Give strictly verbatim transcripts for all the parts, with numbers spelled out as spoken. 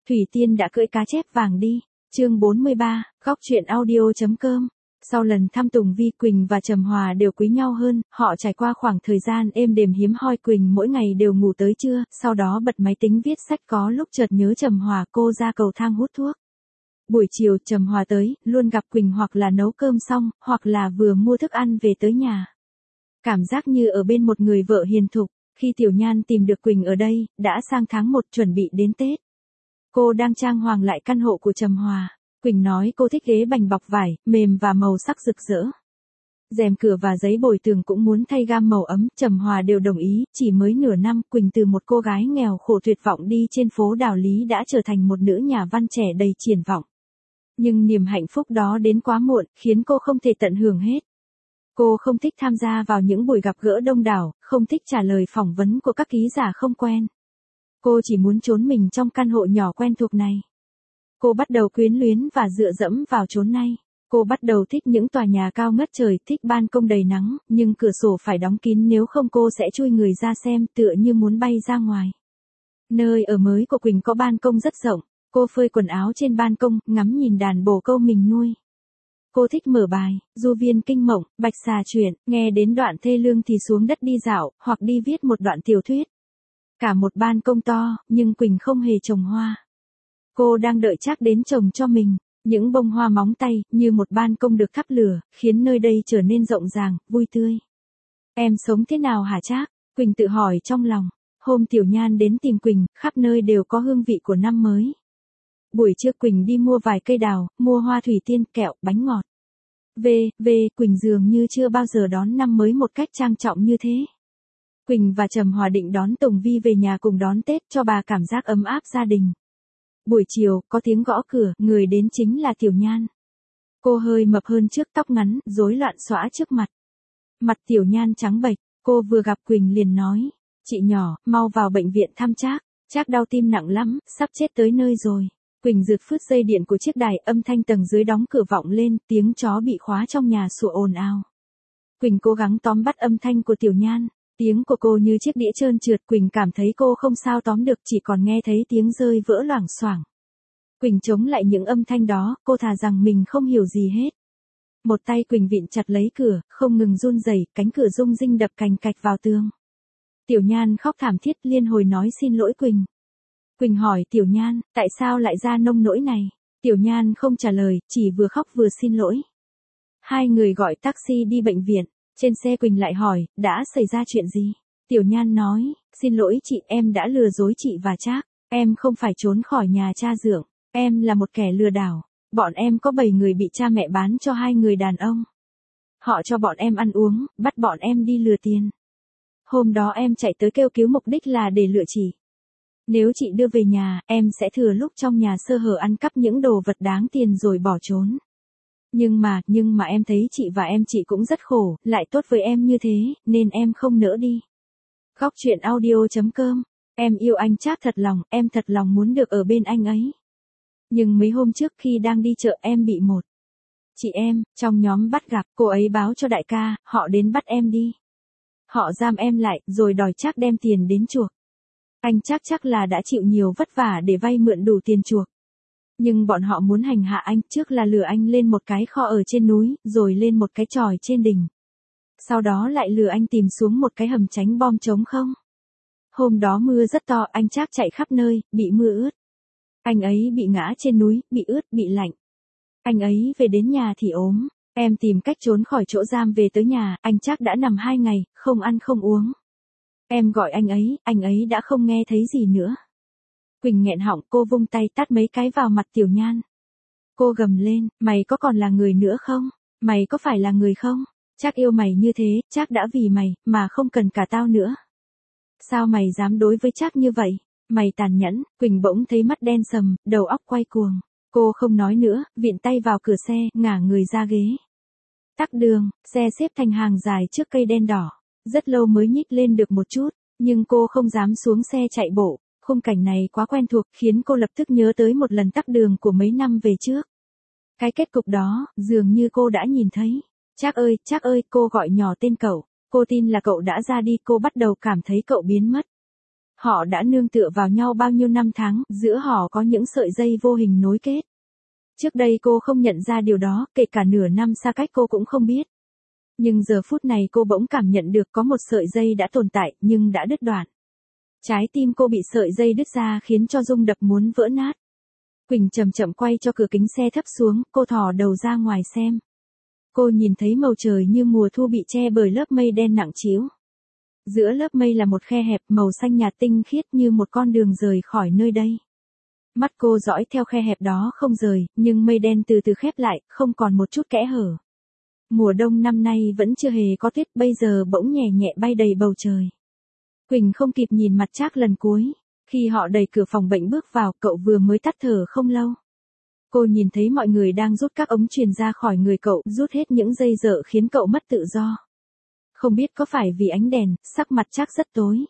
Thủy Tiên đã cưỡi cá chép vàng đi. Chương bốn mươi ba, góc truyện audio.com. Sau lần thăm Tùng Vi, Quỳnh và Trầm Hòa đều quý nhau hơn, họ trải qua khoảng thời gian êm đềm hiếm hoi. Quỳnh mỗi ngày đều ngủ tới trưa, sau đó bật máy tính viết sách, có lúc chợt nhớ Trầm Hòa, cô ra cầu thang hút thuốc. Buổi chiều Trầm Hòa tới, luôn gặp Quỳnh hoặc là nấu cơm xong, hoặc là vừa mua thức ăn về tới nhà. Cảm giác như ở bên một người vợ hiền thục. Khi Tiểu Nhan tìm được Quỳnh ở đây, đã sang tháng một chuẩn bị đến Tết. Cô đang trang hoàng lại căn hộ của Trầm Hòa. Quỳnh nói cô thích ghế bành bọc vải, mềm và màu sắc rực rỡ. Rèm cửa và giấy bồi tường cũng muốn thay gam màu ấm, Trầm Hòa đều đồng ý. Chỉ mới nửa năm, Quỳnh từ một cô gái nghèo khổ tuyệt vọng đi trên phố Đào Lý đã trở thành một nữ nhà văn trẻ đầy triển vọng. Nhưng niềm hạnh phúc đó đến quá muộn, khiến cô không thể tận hưởng hết. Cô không thích tham gia vào những buổi gặp gỡ đông đảo, không thích trả lời phỏng vấn của các ký giả không quen. Cô chỉ muốn trốn mình trong căn hộ nhỏ quen thuộc này. Cô bắt đầu quyến luyến và dựa dẫm vào chốn này. Cô bắt đầu thích những tòa nhà cao ngất trời, thích ban công đầy nắng, nhưng cửa sổ phải đóng kín nếu không cô sẽ chui người ra xem, tựa như muốn bay ra ngoài. Nơi ở mới của Quỳnh có ban công rất rộng. Cô phơi quần áo trên ban công, ngắm nhìn đàn bồ câu mình nuôi. Cô thích mở bài, Du Viên Kinh Mộng, Bạch Xà Truyện, nghe đến đoạn thê lương thì xuống đất đi dạo, hoặc đi viết một đoạn tiểu thuyết. Cả một ban công to, nhưng Quỳnh không hề trồng hoa. Cô đang đợi Trác đến trồng cho mình. Những bông hoa móng tay, như một ban công được thắp lửa, khiến nơi đây trở nên rộng ràng, vui tươi. Em sống thế nào hả Trác? Quỳnh tự hỏi trong lòng. Hôm Tiểu Nhan đến tìm Quỳnh, khắp nơi đều có hương vị của năm mới. Buổi trưa Quỳnh đi mua vài cây đào, mua hoa thủy tiên, kẹo, bánh ngọt. Về, về, Quỳnh dường như chưa bao giờ đón năm mới một cách trang trọng như thế. Quỳnh và Trầm Hòa định đón Tùng Vi về nhà cùng đón Tết, cho bà cảm giác ấm áp gia đình. Buổi chiều, có tiếng gõ cửa, người đến chính là Tiểu Nhan. Cô hơi mập hơn trước, tóc ngắn, rối loạn xõa trước mặt. Mặt Tiểu Nhan trắng bệch, cô vừa gặp Quỳnh liền nói, chị nhỏ, mau vào bệnh viện thăm Trác, Trác đau tim nặng lắm, sắp chết tới nơi rồi. Quỳnh giật phứt dây điện của chiếc đài, âm thanh tầng dưới đóng cửa vọng lên, tiếng chó bị khóa trong nhà sủa ồn ào. Quỳnh cố gắng tóm bắt âm thanh của Tiểu Nhan, tiếng của cô như chiếc đĩa trơn trượt, Quỳnh cảm thấy cô không sao tóm được, chỉ còn nghe thấy tiếng rơi vỡ loảng xoảng. Quỳnh chống lại những âm thanh đó, cô thà rằng mình không hiểu gì hết. Một tay Quỳnh vịn chặt lấy cửa, không ngừng run rẩy, cánh cửa rung rinh đập cành cạch vào tường. Tiểu Nhan khóc thảm thiết, liên hồi nói xin lỗi Quỳnh. Quỳnh hỏi Tiểu Nhan, tại sao lại ra nông nỗi này? Tiểu Nhan không trả lời, chỉ vừa khóc vừa xin lỗi. Hai người gọi taxi đi bệnh viện. Trên xe Quỳnh lại hỏi, đã xảy ra chuyện gì? Tiểu Nhan nói, xin lỗi chị, em đã lừa dối chị và Trác. Em không phải trốn khỏi nhà cha dượng. Em là một kẻ lừa đảo. Bọn em có bảy người bị cha mẹ bán cho hai người đàn ông. Họ cho bọn em ăn uống, bắt bọn em đi lừa tiền. Hôm đó em chạy tới kêu cứu, mục đích là để lừa chị. Nếu chị đưa về nhà, em sẽ thừa lúc trong nhà sơ hở ăn cắp những đồ vật đáng tiền rồi bỏ trốn. Nhưng mà, nhưng mà em thấy chị và em chị cũng rất khổ, lại tốt với em như thế, nên em không nỡ đi. Góc truyện audio.com. Em yêu anh Trác thật lòng, em thật lòng muốn được ở bên anh ấy. Nhưng mấy hôm trước khi đang đi chợ em bị một chị em, trong nhóm bắt gặp, cô ấy báo cho đại ca, họ đến bắt em đi. Họ giam em lại, rồi đòi Trác đem tiền đến chuộc. Anh Trác chắc là đã chịu nhiều vất vả để vay mượn đủ tiền chuộc. Nhưng bọn họ muốn hành hạ anh, trước là lừa anh lên một cái kho ở trên núi, rồi lên một cái chòi trên đỉnh. Sau đó lại lừa anh tìm xuống một cái hầm tránh bom trống không. Hôm đó mưa rất to, anh Trác chạy khắp nơi, bị mưa ướt. Anh ấy bị ngã trên núi, bị ướt, bị lạnh. Anh ấy về đến nhà thì ốm. Em tìm cách trốn khỏi chỗ giam về tới nhà, anh Trác đã nằm hai ngày, không ăn không uống. Em gọi anh ấy, anh ấy đã không nghe thấy gì nữa. Quỳnh nghẹn họng, cô vung tay tát mấy cái vào mặt Tiểu Nhan. Cô gầm lên, mày có còn là người nữa không? Mày có phải là người không? Trác yêu mày như thế, Trác đã vì mày, mà không cần cả tao nữa. Sao mày dám đối với Trác như vậy? Mày tàn nhẫn. Quỳnh bỗng thấy mắt đen sầm, đầu óc quay cuồng. Cô không nói nữa, vịn tay vào cửa xe, ngả người ra ghế. Tắc đường, xe xếp thành hàng dài trước cây đen đỏ. Rất lâu mới nhích lên được một chút, nhưng cô không dám xuống xe chạy bộ. Khung cảnh này quá quen thuộc, khiến cô lập tức nhớ tới một lần tắc đường của mấy năm về trước. Cái kết cục đó, dường như cô đã nhìn thấy. Trác ơi, Trác ơi, cô gọi nhỏ tên cậu. Cô tin là cậu đã ra đi, cô bắt đầu cảm thấy cậu biến mất. Họ đã nương tựa vào nhau bao nhiêu năm tháng, giữa họ có những sợi dây vô hình nối kết. Trước đây cô không nhận ra điều đó, kể cả nửa năm xa cách cô cũng không biết. Nhưng giờ phút này cô bỗng cảm nhận được có một sợi dây đã tồn tại, nhưng đã đứt đoạn. Trái tim cô bị sợi dây đứt ra khiến cho rung đập muốn vỡ nát. Quỳnh chậm chậm quay cho cửa kính xe thấp xuống, cô thò đầu ra ngoài xem. Cô nhìn thấy bầu trời như mùa thu bị che bởi lớp mây đen nặng trĩu. Giữa lớp mây là một khe hẹp màu xanh nhạt tinh khiết như một con đường rời khỏi nơi đây. Mắt cô dõi theo khe hẹp đó không rời, nhưng mây đen từ từ khép lại, không còn một chút kẽ hở. Mùa đông năm nay vẫn chưa hề có tuyết, bây giờ bỗng nhẹ nhẹ bay đầy bầu trời. Quỳnh không kịp nhìn mặt Trác lần cuối. Khi họ đẩy cửa phòng bệnh bước vào, cậu vừa mới tắt thở không lâu. Cô nhìn thấy mọi người đang rút các ống truyền ra khỏi người cậu, rút hết những dây dợ khiến cậu mất tự do. Không biết có phải vì ánh đèn, sắc mặt Trác rất tối.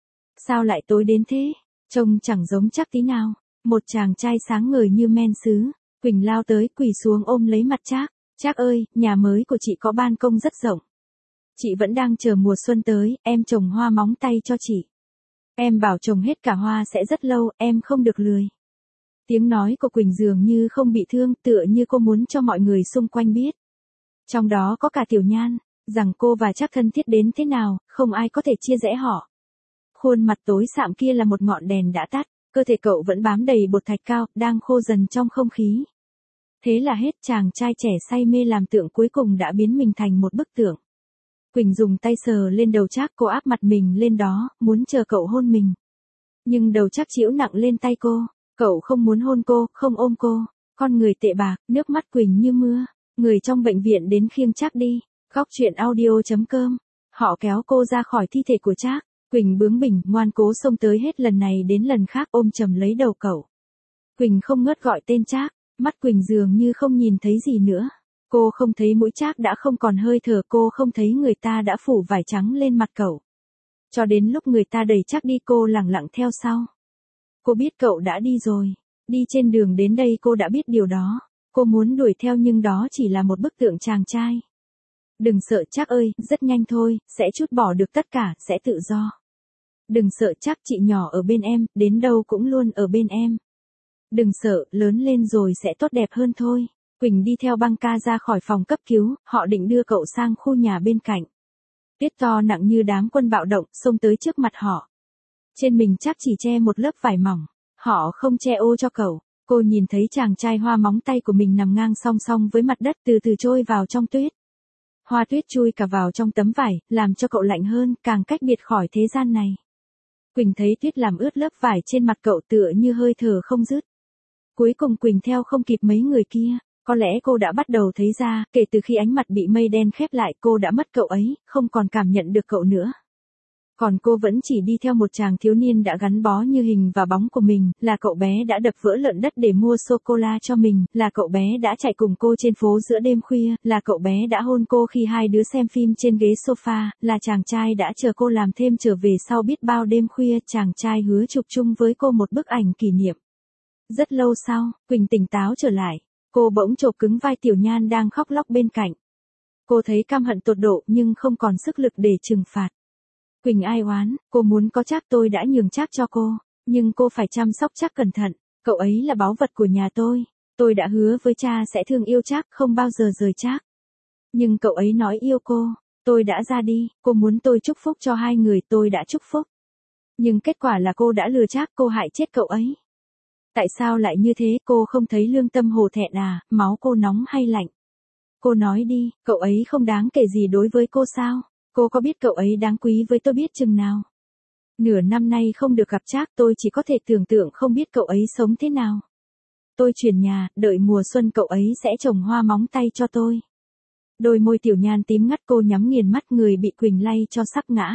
Sao lại tối đến thế? Trông chẳng giống Trác tí nào. Một chàng trai sáng ngời như men sứ. Quỳnh lao tới, quỳ xuống ôm lấy mặt Trác. Trác ơi, nhà mới của chị có ban công rất rộng. Chị vẫn đang chờ mùa xuân tới, em trồng hoa móng tay cho chị. Em bảo trồng hết cả hoa sẽ rất lâu, em không được lười. Tiếng nói của Quỳnh dường như không bị thương, tựa như cô muốn cho mọi người xung quanh biết. Trong đó có cả Tiểu Nhan, rằng cô và Trác thân thiết đến thế nào, không ai có thể chia rẽ họ. Khuôn mặt tối sạm kia là một ngọn đèn đã tắt, cơ thể cậu vẫn bám đầy bột thạch cao, đang khô dần trong không khí. Thế là hết, chàng trai trẻ say mê làm tượng cuối cùng đã biến mình thành một bức tượng. Quỳnh dùng tay sờ lên đầu Trác, cô áp mặt mình lên đó, muốn chờ cậu hôn mình. Nhưng đầu Trác chịu nặng lên tay cô, cậu không muốn hôn cô, không ôm cô. Con người tệ bạc, nước mắt Quỳnh như mưa. Người trong bệnh viện đến khiêng Trác đi. Góc truyện audio chấm com. Họ kéo cô ra khỏi thi thể của Trác. Quỳnh bướng bỉnh, ngoan cố xông tới hết lần này đến lần khác ôm chầm lấy đầu cậu. Quỳnh không ngớt gọi tên Trác, mắt Quỳnh dường như không nhìn thấy gì nữa. Cô không thấy mũi Trác đã không còn hơi thở, cô không thấy người ta đã phủ vải trắng lên mặt cậu. Cho đến lúc người ta đẩy Trác đi cô lẳng lặng theo sau. Cô biết cậu đã đi rồi. Đi trên đường đến đây cô đã biết điều đó. Cô muốn đuổi theo nhưng đó chỉ là một bức tượng chàng trai. Đừng sợ Trác ơi, rất nhanh thôi, sẽ trút bỏ được tất cả, sẽ tự do. Đừng sợ Trác, chị nhỏ ở bên em, đến đâu cũng luôn ở bên em. Đừng sợ, lớn lên rồi sẽ tốt đẹp hơn thôi. Quỳnh đi theo băng ca ra khỏi phòng cấp cứu, họ định đưa cậu sang khu nhà bên cạnh. Tuyết to nặng như đám quân bạo động, xông tới trước mặt họ. Trên mình Trác chỉ che một lớp vải mỏng, họ không che ô cho cậu. Cô nhìn thấy chàng trai hoa móng tay của mình nằm ngang song song với mặt đất, từ từ trôi vào trong tuyết. Hoa tuyết chui cả vào trong tấm vải, làm cho cậu lạnh hơn, càng cách biệt khỏi thế gian này. Quỳnh thấy tuyết làm ướt lớp vải trên mặt cậu, tựa như hơi thở không dứt. Cuối cùng Quỳnh theo không kịp mấy người kia. Có lẽ cô đã bắt đầu thấy ra, kể từ khi ánh mặt bị mây đen khép lại cô đã mất cậu ấy, không còn cảm nhận được cậu nữa. Còn cô vẫn chỉ đi theo một chàng thiếu niên đã gắn bó như hình và bóng của mình, là cậu bé đã đập vỡ lợn đất để mua sô-cô-la cho mình, là cậu bé đã chạy cùng cô trên phố giữa đêm khuya, là cậu bé đã hôn cô khi hai đứa xem phim trên ghế sofa, là chàng trai đã chờ cô làm thêm trở về sau biết bao đêm khuya, chàng trai hứa chụp chung với cô một bức ảnh kỷ niệm. Rất lâu sau, Quỳnh tỉnh táo trở lại. Cô bỗng chộp cứng vai Tiểu Nhan đang khóc lóc bên cạnh. Cô thấy căm hận tột độ nhưng không còn sức lực để trừng phạt. Quỳnh ai oán, cô muốn có Trác, tôi đã nhường Trác cho cô, nhưng cô phải chăm sóc Trác cẩn thận, cậu ấy là báu vật của nhà tôi. Tôi đã hứa với cha sẽ thương yêu Trác, không bao giờ rời Trác. Nhưng cậu ấy nói yêu cô, tôi đã ra đi, cô muốn tôi chúc phúc cho hai người, tôi đã chúc phúc. Nhưng kết quả là cô đã lừa Trác, cô hại chết cậu ấy. Tại sao lại như thế, cô không thấy lương tâm hổ thẹn à, máu cô nóng hay lạnh? Cô nói đi, cậu ấy không đáng kể gì đối với cô sao? Cô có biết cậu ấy đáng quý với tôi biết chừng nào? Nửa năm nay không được gặp Trác, tôi chỉ có thể tưởng tượng không biết cậu ấy sống thế nào. Tôi chuyển nhà, đợi mùa xuân cậu ấy sẽ trồng hoa móng tay cho tôi. Đôi môi Tiểu Nhan tím ngắt, cô nhắm nghiền mắt, người bị Quỳnh lay cho sắp ngã.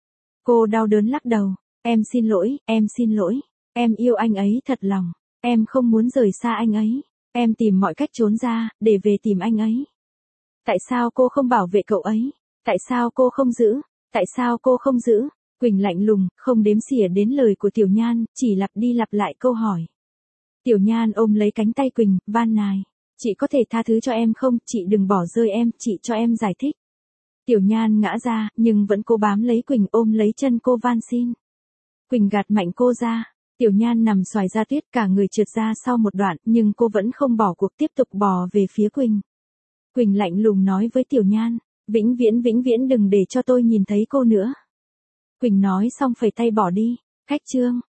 Cô đau đớn lắc đầu, em xin lỗi, em xin lỗi. Em yêu anh ấy thật lòng, em không muốn rời xa anh ấy, em tìm mọi cách trốn ra, để về tìm anh ấy. Tại sao cô không bảo vệ cậu ấy? Tại sao cô không giữ? Tại sao cô không giữ? Quỳnh lạnh lùng, không đếm xỉa đến lời của Tiểu Nhan, chỉ lặp đi lặp lại câu hỏi. Tiểu Nhan ôm lấy cánh tay Quỳnh, van nài. Chị có thể tha thứ cho em không? Chị đừng bỏ rơi em, chị cho em giải thích. Tiểu Nhan ngã ra, nhưng vẫn cố bám lấy Quỳnh, ôm lấy chân cô van xin. Quỳnh gạt mạnh cô ra. Tiểu Nhan nằm xoài ra tuyết cả người trượt ra sau một đoạn, nhưng cô vẫn không bỏ cuộc tiếp tục bò về phía Quỳnh. Quỳnh lạnh lùng nói với Tiểu Nhan, vĩnh viễn vĩnh viễn đừng để cho tôi nhìn thấy cô nữa. Quỳnh nói xong phẩy tay bỏ đi. Khách trương.